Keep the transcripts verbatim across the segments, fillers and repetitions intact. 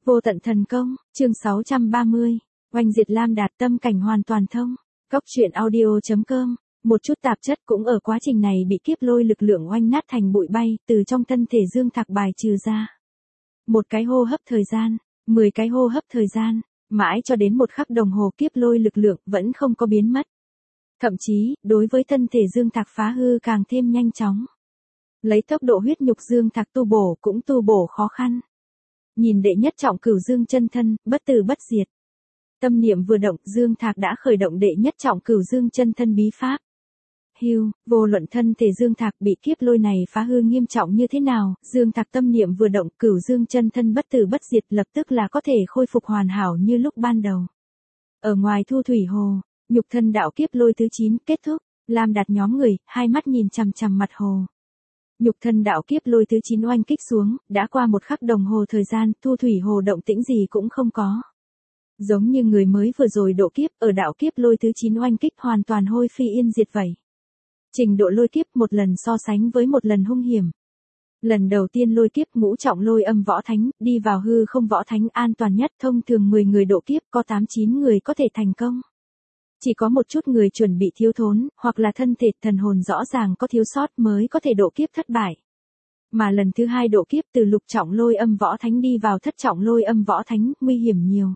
Vô tận thần công, chương sáu trăm ba mươi, oanh diệt Lam Đạt tâm cảnh hoàn toàn thông. Cóc truyện audio chấm com, một chút tạp chất cũng ở quá trình này bị kiếp lôi lực lượng oanh nát thành bụi bay, từ trong thân thể Dương Thạc bài trừ ra. Một cái hô hấp thời gian, mười cái hô hấp thời gian, mãi cho đến một khắc đồng hồ kiếp lôi lực lượng vẫn không có biến mất. Thậm chí, đối với thân thể Dương Thạc phá hư càng thêm nhanh chóng. Lấy tốc độ huyết nhục Dương Thạc tu bổ cũng tu bổ khó khăn. Nhìn đệ nhất trọng cửu dương chân thân, bất tử bất diệt. Tâm niệm vừa động, Dương Thạc đã khởi động đệ nhất trọng cửu dương chân thân bí pháp. Hưu, vô luận thân thể Dương Thạc bị kiếp lôi này phá hư nghiêm trọng như thế nào, Dương Thạc tâm niệm vừa động, cửu dương chân thân bất tử bất diệt lập tức là có thể khôi phục hoàn hảo như lúc ban đầu. Ở ngoài Thu Thủy Hồ, nhục thân đạo kiếp lôi thứ chín kết thúc, Lam Đạt nhóm người, hai mắt nhìn chằm chằm mặt hồ. Nhục thân đạo kiếp lôi thứ chín oanh kích xuống, đã qua một khắc đồng hồ thời gian, Thu Thủy Hồ động tĩnh gì cũng không có. Giống như người mới vừa rồi độ kiếp, ở đạo kiếp lôi thứ chín oanh kích hoàn toàn hôi phi yên diệt vậy. Trình độ lôi kiếp một lần so sánh với một lần hung hiểm. Lần đầu tiên lôi kiếp ngũ trọng lôi âm võ thánh, đi vào hư không võ thánh an toàn nhất, thông thường mười người độ kiếp có tám chín người có thể thành công. Chỉ có một chút người chuẩn bị thiếu thốn, hoặc là thân thể thần hồn rõ ràng có thiếu sót mới có thể độ kiếp thất bại. Mà lần thứ hai độ kiếp từ lục trọng lôi âm võ thánh đi vào thất trọng lôi âm võ thánh, nguy hiểm nhiều.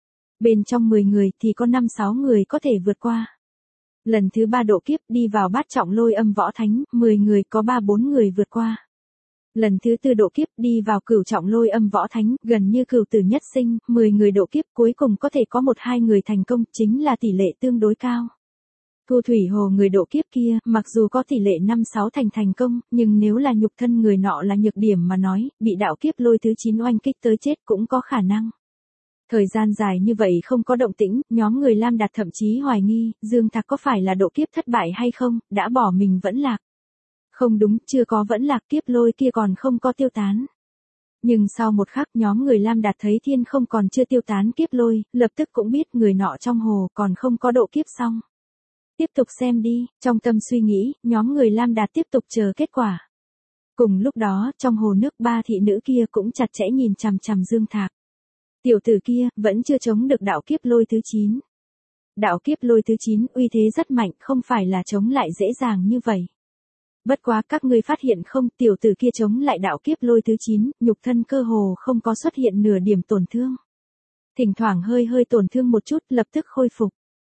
Bên trong mười người thì có năm sáu người có thể vượt qua. Lần thứ ba độ kiếp đi vào bát trọng lôi âm võ thánh, mười người có ba bốn người vượt qua. Lần thứ tư độ kiếp đi vào cửu trọng lôi âm võ thánh, gần như cửu tử nhất sinh, mười người độ kiếp cuối cùng có thể có một hai người thành công, chính là tỷ lệ tương đối cao. Thu Thủy Hồ người độ kiếp kia, mặc dù có tỷ lệ năm sáu thành thành công, nhưng nếu là nhục thân người nọ là nhược điểm mà nói, bị đạo kiếp lôi thứ chín oanh kích tới chết cũng có khả năng. Thời gian dài như vậy không có động tĩnh, nhóm người Lam Đạt thậm chí hoài nghi, Dương Thạc có phải là độ kiếp thất bại hay không, đã bỏ mình vẫn lạc. Không đúng, chưa có vẫn lạc, kiếp lôi kia còn không có tiêu tán. Nhưng sau một khắc nhóm người Lam Đạt thấy thiên không còn chưa tiêu tán kiếp lôi, lập tức cũng biết người nọ trong hồ còn không có độ kiếp xong. Tiếp tục xem đi, trong tâm suy nghĩ, nhóm người Lam Đạt tiếp tục chờ kết quả. Cùng lúc đó, trong hồ nước ba thị nữ kia cũng chặt chẽ nhìn chằm chằm Dương Thạc. Tiểu tử kia, vẫn chưa chống được đạo kiếp lôi thứ chín. Đạo kiếp lôi thứ chín uy thế rất mạnh, không phải là chống lại dễ dàng như vậy. Bất quá các ngươi phát hiện không, tiểu tử kia chống lại đạo kiếp lôi thứ chín, nhục thân cơ hồ không có xuất hiện nửa điểm tổn thương. Thỉnh thoảng hơi hơi tổn thương một chút, lập tức khôi phục.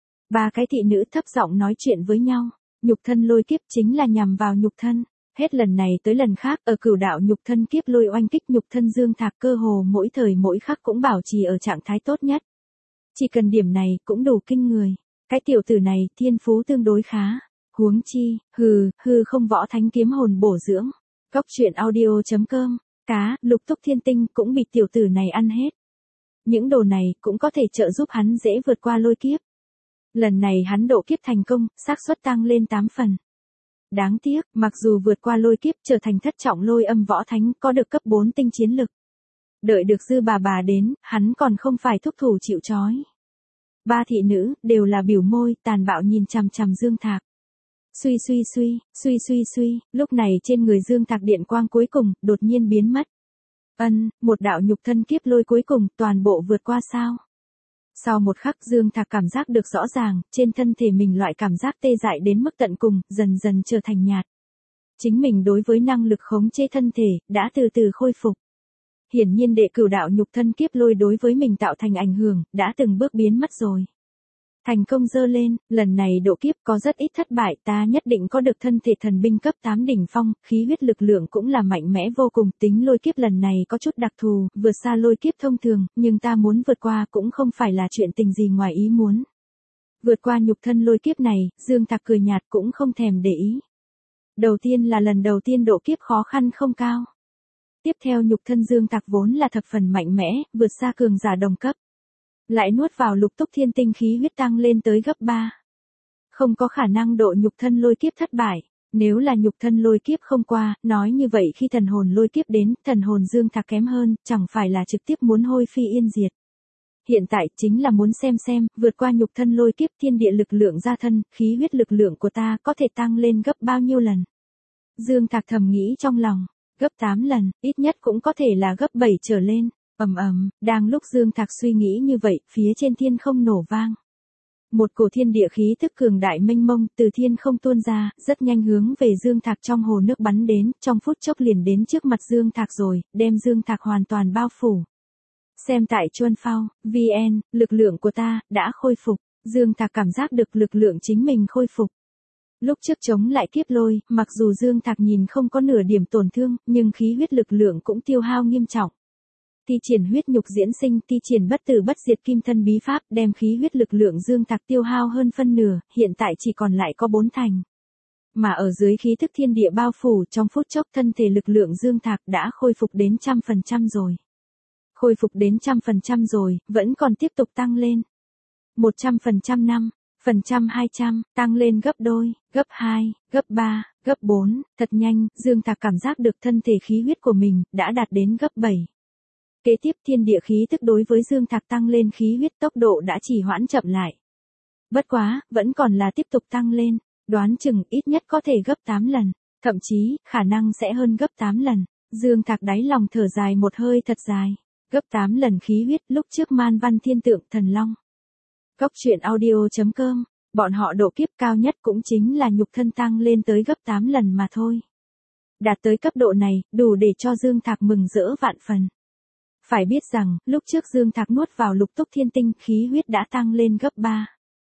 Ba cái thị nữ thấp giọng nói chuyện với nhau, nhục thân lôi kiếp chính là nhằm vào nhục thân. Hết lần này tới lần khác, ở cửu đạo nhục thân kiếp lôi oanh kích nhục thân Dương Thạc cơ hồ mỗi thời mỗi khắc cũng bảo trì ở trạng thái tốt nhất. Chỉ cần điểm này cũng đủ kinh người. Cái tiểu tử này thiên phú tương đối khá. Huống chi, hừ, hư không võ thánh kiếm hồn bổ dưỡng. Cóc truyện audio chấm com, cá, lục túc thiên tinh cũng bị tiểu tử này ăn hết. Những đồ này cũng có thể trợ giúp hắn dễ vượt qua lôi kiếp. Lần này hắn độ kiếp thành công, xác suất tăng lên tám phần. Đáng tiếc, mặc dù vượt qua lôi kiếp trở thành thất trọng lôi âm võ thánh có được cấp bốn tinh chiến lực. Đợi được dư bà bà đến, hắn còn không phải thúc thủ chịu trói. Ba thị nữ, đều là biểu môi, tàn bạo nhìn chằm chằm Dương Thạc. Suy suy suy, suy suy suy, lúc này trên người Dương Thạc điện quang cuối cùng, đột nhiên biến mất. Ân, một đạo nhục thân kiếp lôi cuối cùng, toàn bộ vượt qua sao? Sau một khắc Dương Thạc cảm giác được rõ ràng, trên thân thể mình loại cảm giác tê dại đến mức tận cùng, dần dần trở thành nhạt. Chính mình đối với năng lực khống chế thân thể, đã từ từ khôi phục. Hiển nhiên đệ cửu đạo nhục thân kiếp lôi đối với mình tạo thành ảnh hưởng, đã từng bước biến mất rồi. Thành công dơ lên, lần này độ kiếp có rất ít thất bại, ta nhất định có được thân thể thần binh cấp tám đỉnh phong, khí huyết lực lượng cũng là mạnh mẽ vô cùng, tính lôi kiếp lần này có chút đặc thù, vượt xa lôi kiếp thông thường, nhưng ta muốn vượt qua cũng không phải là chuyện tình gì ngoài ý muốn. Vượt qua nhục thân lôi kiếp này, Dương Thạc cười nhạt cũng không thèm để ý. Đầu tiên là lần đầu tiên độ kiếp khó khăn không cao. Tiếp theo nhục thân Dương Thạc vốn là thập phần mạnh mẽ, vượt xa cường giả đồng cấp. Lại nuốt vào lục túc thiên tinh khí huyết tăng lên tới gấp ba. Không có khả năng độ nhục thân lôi kiếp thất bại. Nếu là nhục thân lôi kiếp không qua, nói như vậy khi thần hồn lôi kiếp đến, thần hồn Dương Thạc kém hơn, chẳng phải là trực tiếp muốn hôi phi yên diệt. Hiện tại chính là muốn xem xem, vượt qua nhục thân lôi kiếp thiên địa lực lượng ra thân, khí huyết lực lượng của ta có thể tăng lên gấp bao nhiêu lần. Dương Thạc thầm nghĩ trong lòng, gấp tám lần, ít nhất cũng có thể là gấp bảy trở lên. Ầm ầm, đang lúc Dương Thạc suy nghĩ như vậy, phía trên thiên không nổ vang. Một cổ thiên địa khí tức cường đại mênh mông từ thiên không tuôn ra, rất nhanh hướng về Dương Thạc trong hồ nước bắn đến, trong phút chốc liền đến trước mặt Dương Thạc rồi, đem Dương Thạc hoàn toàn bao phủ. Xem tại Chuân Phao, vn, lực lượng của ta, đã khôi phục, Dương Thạc cảm giác được lực lượng chính mình khôi phục. Lúc trước chống lại kiếp lôi, mặc dù Dương Thạc nhìn không có nửa điểm tổn thương, nhưng khí huyết lực lượng cũng tiêu hao nghiêm trọng. Thi triển huyết nhục diễn sinh, thi triển bất tử bất diệt kim thân bí pháp, đem khí huyết lực lượng Dương Thạc tiêu hao hơn phân nửa, hiện tại chỉ còn lại có bốn thành. Mà ở dưới khí thức thiên địa bao phủ, trong phút chốc thân thể lực lượng Dương Thạc đã khôi phục đến trăm phần trăm rồi. Khôi phục đến trăm phần trăm rồi, vẫn còn tiếp tục tăng lên. Một trăm phần trăm năm, phần trăm hai trăm, tăng lên gấp đôi, gấp hai, gấp ba, gấp bốn, thật nhanh, Dương Thạc cảm giác được thân thể khí huyết của mình, đã đạt đến gấp bảy. Kế tiếp thiên địa khí tức đối với Dương Thạc tăng lên khí huyết tốc độ đã chỉ hoãn chậm lại. Bất quá, vẫn còn là tiếp tục tăng lên, đoán chừng ít nhất có thể gấp tám lần, thậm chí, khả năng sẽ hơn gấp tám lần. Dương Thạc đáy lòng thở dài một hơi thật dài, gấp tám lần khí huyết lúc trước Man Văn Thiên Tượng Thần Long. Cốc truyện audio chấm com, bọn họ độ kiếp cao nhất cũng chính là nhục thân tăng lên tới gấp tám lần mà thôi. Đạt tới cấp độ này, đủ để cho Dương Thạc mừng rỡ vạn phần. Phải biết rằng, lúc trước Dương Thạc nuốt vào lục túc thiên tinh, khí huyết đã tăng lên gấp ba.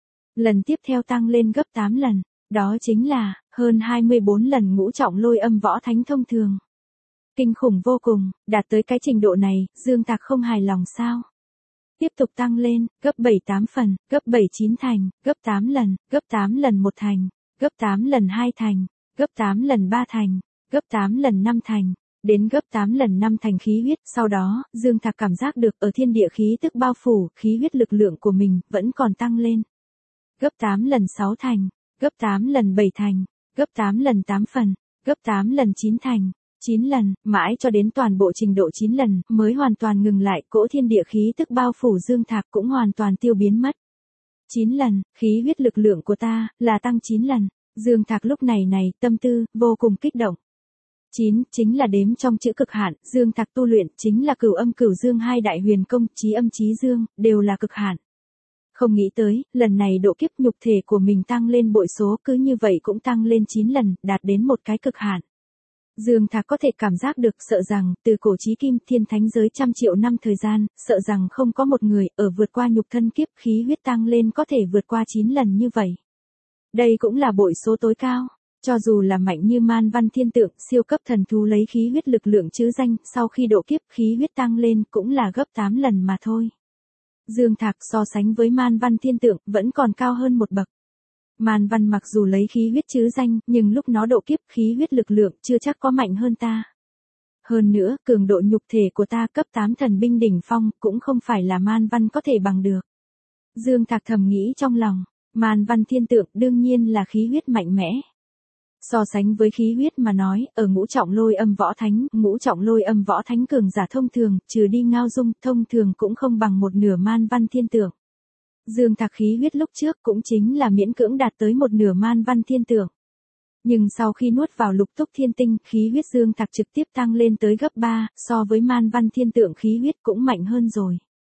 Lần tiếp theo tăng lên gấp tám lần, đó chính là, hơn hai mươi bốn lần ngũ trọng lôi âm võ thánh thông thường. Kinh khủng vô cùng, đạt tới cái trình độ này, Dương Thạc không hài lòng sao? Tiếp tục tăng lên, gấp bảy tám phần, gấp bảy chín thành, gấp tám lần, gấp tám lần một thành, gấp tám lần hai thành, gấp tám lần ba thành, gấp tám lần năm thành. Đến gấp tám lần năm thành khí huyết, sau đó, Dương Thạc cảm giác được ở thiên địa khí tức bao phủ, khí huyết lực lượng của mình, vẫn còn tăng lên. Gấp tám lần sáu thành, gấp tám lần bảy thành, gấp tám lần tám phần, gấp tám lần chín thành, chín lần, mãi cho đến toàn bộ trình độ chín lần, mới hoàn toàn ngừng lại, cỗ thiên địa khí tức bao phủ Dương Thạc cũng hoàn toàn tiêu biến mất. chín lần, khí huyết lực lượng của ta, là tăng chín lần, Dương Thạc lúc này này, tâm tư, vô cùng kích động. chín, chính là đếm trong chữ cực hạn, Dương Thạc tu luyện, chính là cửu âm cửu dương hai đại huyền công, chí âm chí dương, đều là cực hạn. Không nghĩ tới, lần này độ kiếp nhục thể của mình tăng lên bội số, cứ như vậy cũng tăng lên chín lần, đạt đến một cái cực hạn. Dương Thạc có thể cảm giác được, sợ rằng, từ cổ chí kim, thiên thánh giới trăm triệu năm thời gian, sợ rằng không có một người, ở vượt qua nhục thân kiếp, khí huyết tăng lên có thể vượt qua chín lần như vậy. Đây cũng là bội số tối cao. Cho dù là mạnh như Man Văn Thiên Tượng, siêu cấp thần thú lấy khí huyết lực lượng chứ danh, sau khi độ kiếp khí huyết tăng lên cũng là gấp tám lần mà thôi. Dương Thạc so sánh với Man Văn Thiên Tượng, vẫn còn cao hơn một bậc. Man Văn mặc dù lấy khí huyết chứ danh, nhưng lúc nó độ kiếp khí huyết lực lượng chưa chắc có mạnh hơn ta. Hơn nữa, cường độ nhục thể của ta cấp tám thần binh đỉnh phong, cũng không phải là Man Văn có thể bằng được. Dương Thạc thầm nghĩ trong lòng, Man Văn Thiên Tượng đương nhiên là khí huyết mạnh mẽ. So sánh với khí huyết mà nói, ở ngũ trọng lôi âm võ thánh, ngũ trọng lôi âm võ thánh cường giả thông thường, trừ đi Ngao Dung, thông thường cũng không bằng một nửa Man Văn Thiên Tượng. Dương Thạc khí huyết lúc trước cũng chính là miễn cưỡng đạt tới một nửa Man Văn Thiên Tượng. Nhưng sau khi nuốt vào lục túc thiên tinh, khí huyết Dương Thạc trực tiếp tăng lên tới gấp ba, so với Man Văn Thiên Tượng khí huyết cũng mạnh hơn rồi.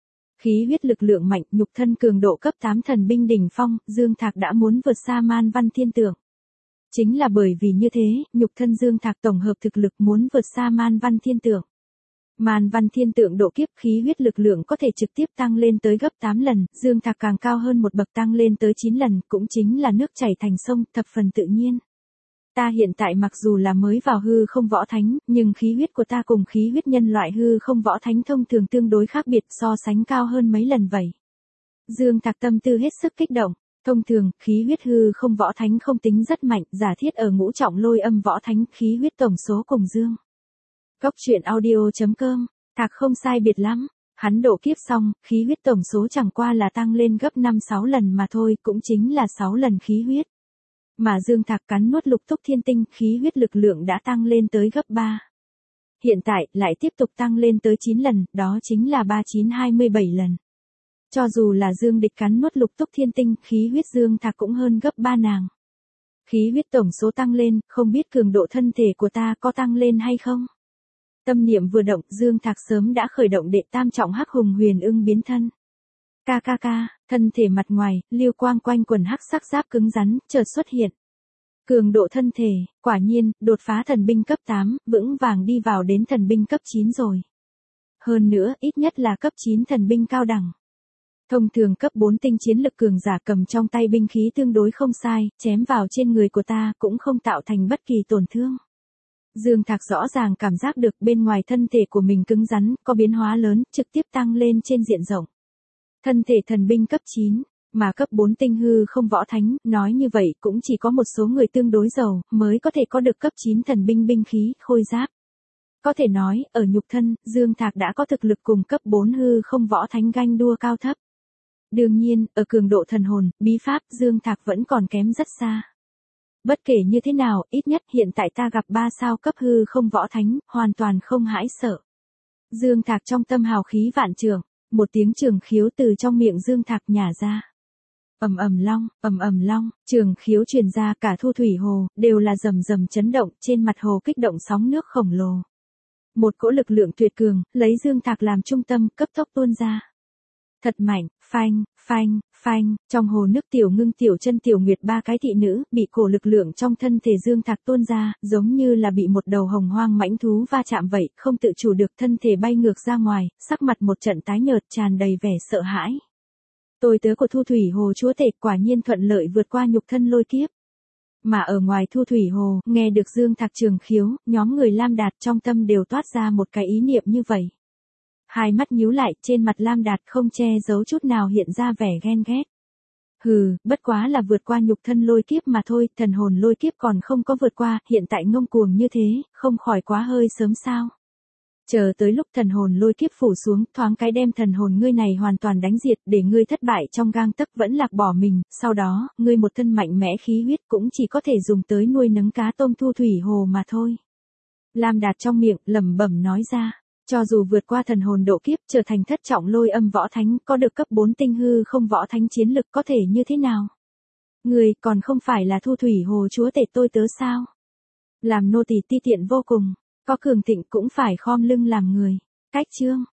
Khí huyết lực lượng mạnh, nhục thân cường độ cấp tám thần binh đỉnh phong, Dương Thạc đã muốn vượt xa Man Văn Thiên Tượng. Chính là bởi vì như thế, nhục thân Dương Thạc tổng hợp thực lực muốn vượt xa Man Văn Thiên Tượng. Man Văn Thiên Tượng độ kiếp khí huyết lực lượng có thể trực tiếp tăng lên tới gấp tám lần, Dương Thạc càng cao hơn một bậc tăng lên tới chín lần, cũng chính là nước chảy thành sông, thập phần tự nhiên. Ta hiện tại mặc dù là mới vào hư không võ thánh, nhưng khí huyết của ta cùng khí huyết nhân loại hư không võ thánh thông thường tương đối khác biệt, so sánh cao hơn mấy lần vậy. Dương Thạc tâm tư hết sức kích động. Thông thường, khí huyết hư không võ thánh không tính rất mạnh, giả thiết ở ngũ trọng lôi âm võ thánh, khí huyết tổng số cùng Dương. Cốc truyện audio chấm com, Thạc không sai biệt lắm, hắn độ kiếp xong, khí huyết tổng số chẳng qua là tăng lên gấp năm sáu lần mà thôi, cũng chính là sáu lần khí huyết. Mà Dương Thạc cắn nuốt lục túc thiên tinh, khí huyết lực lượng đã tăng lên tới gấp ba. Hiện tại, lại tiếp tục tăng lên tới chín lần, đó chính là ba chín hai mươi bảy lần. Cho dù là Dương Địch cắn nuốt lục túc thiên tinh, khí huyết Dương Thạc cũng hơn gấp ba nàng. Khí huyết tổng số tăng lên, không biết cường độ thân thể của ta có tăng lên hay không? Tâm niệm vừa động, Dương Thạc sớm đã khởi động đệ tam trọng hắc hùng huyền ưng biến thân. Ca ca ca, thân thể mặt ngoài, lưu quang quanh quần hắc sắc giáp cứng rắn, chợt xuất hiện. Cường độ thân thể, quả nhiên, đột phá thần binh cấp tám, vững vàng đi vào đến thần binh cấp chín rồi. Hơn nữa, ít nhất là cấp chín thần binh cao đẳng. Thông thường cấp bốn tinh chiến lực cường giả cầm trong tay binh khí tương đối không sai, chém vào trên người của ta cũng không tạo thành bất kỳ tổn thương. Dương Thạc rõ ràng cảm giác được bên ngoài thân thể của mình cứng rắn, có biến hóa lớn, trực tiếp tăng lên trên diện rộng. Thân thể thần binh cấp chín, mà cấp bốn tinh hư không võ thánh, nói như vậy cũng chỉ có một số người tương đối giàu, mới có thể có được cấp chín thần binh binh khí, khôi giáp. Có thể nói, ở nhục thân, Dương Thạc đã có thực lực cùng cấp bốn hư không võ thánh ganh đua cao thấp. Đương nhiên, ở cường độ thần hồn, bí pháp, Dương Thạc vẫn còn kém rất xa. Bất kể như thế nào, ít nhất hiện tại ta gặp ba sao cấp hư không võ thánh, hoàn toàn không hãi sợ. Dương Thạc trong tâm hào khí vạn trượng, một tiếng trường khiếu từ trong miệng Dương Thạc nhả ra. Ầm ầm long, ầm ầm long, trường khiếu truyền ra cả thu thủy hồ, đều là rầm rầm chấn động, trên mặt hồ kích động sóng nước khổng lồ. Một cỗ lực lượng tuyệt cường, lấy Dương Thạc làm trung tâm, cấp tốc tuôn ra. Thật mạnh, phanh, phanh, phanh, trong hồ nước Tiểu Ngưng Tiểu Chân Tiểu Nguyệt ba cái thị nữ, bị cổ lực lượng trong thân thể Dương Thạc tuôn ra, giống như là bị một đầu hồng hoang mãnh thú va chạm vậy, không tự chủ được thân thể bay ngược ra ngoài, sắc mặt một trận tái nhợt tràn đầy vẻ sợ hãi. Tôi tớ của Thu Thủy Hồ chúa tể quả nhiên thuận lợi vượt qua nhục thân lôi kiếp. Mà ở ngoài Thu Thủy Hồ, nghe được Dương Thạc trường khiếu, nhóm người Lam Đạt trong tâm đều toát ra một cái ý niệm như vậy. Hai mắt nhíu lại, trên mặt Lam Đạt không che giấu chút nào hiện ra vẻ ghen ghét. Hừ, bất quá là vượt qua nhục thân lôi kiếp mà thôi, thần hồn lôi kiếp còn không có vượt qua, hiện tại ngông cuồng như thế, không khỏi quá hơi sớm sao. Chờ tới lúc thần hồn lôi kiếp phủ xuống, thoáng cái đem thần hồn ngươi này hoàn toàn đánh diệt, để ngươi thất bại trong gang tấc vẫn lạc bỏ mình, sau đó, ngươi một thân mạnh mẽ khí huyết cũng chỉ có thể dùng tới nuôi nấng cá tôm Thu Thủy Hồ mà thôi. Lam Đạt trong miệng, lẩm bẩm nói ra. Cho dù vượt qua thần hồn độ kiếp trở thành thất trọng lôi âm võ thánh, có được cấp bốn tinh hư không võ thánh chiến lực có thể như thế nào? Người còn không phải là Thu Thủy Hồ chúa tể tôi tớ sao? Làm nô tỳ ti tiện vô cùng, có cường thịnh cũng phải khom lưng làm người. Cách chương